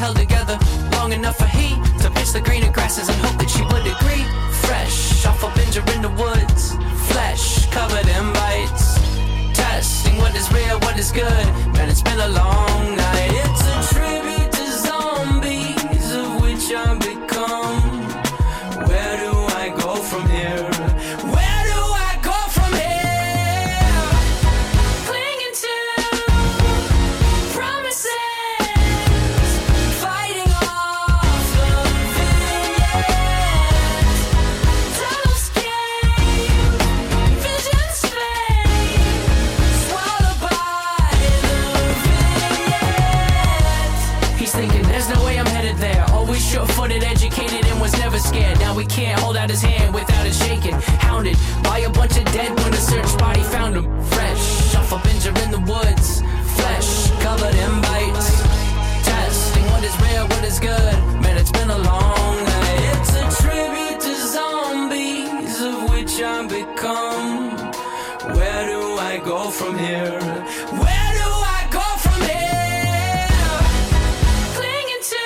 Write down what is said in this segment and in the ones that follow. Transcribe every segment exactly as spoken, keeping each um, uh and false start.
held together long enough for he to pitch the greener grasses and hope that she would agree. Fresh off a binger in the woods, flesh covered in bites, testing what is real, what is good. Man, it's been a long night. It's a tribute to zombies of which I've become. Where do I go from here? Where do I go from here? Clinging to promises, fighting off the vineyards, tunnelscape, visions fade, swallowed by the vineyards. He's thinking there's no way I'm headed there. Always sure-footed, educated, and was never scared. Now he can't hold out his hand without it shaking. Hounded by a bunch of dead when a search body found him. Fresh off a binger in the woods, flesh covered in bites, testing what is real, what is good. Man, it's been a long night. It's a tribute to zombies of which I've become. Where do I go from here? Where do I go from here? Clinging to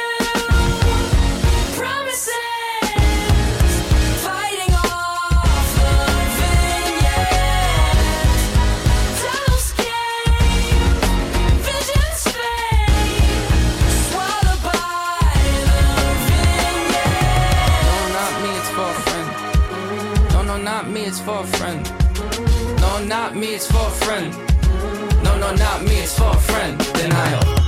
promises, fighting off the vineyards, tunnelscape, visions fade, swallowed by the vineyards. No, not me, it's for a friend. No, no, not me, it's for a friend. No, not me, it's for a friend. No, no, not me, it's for a friend. Denial.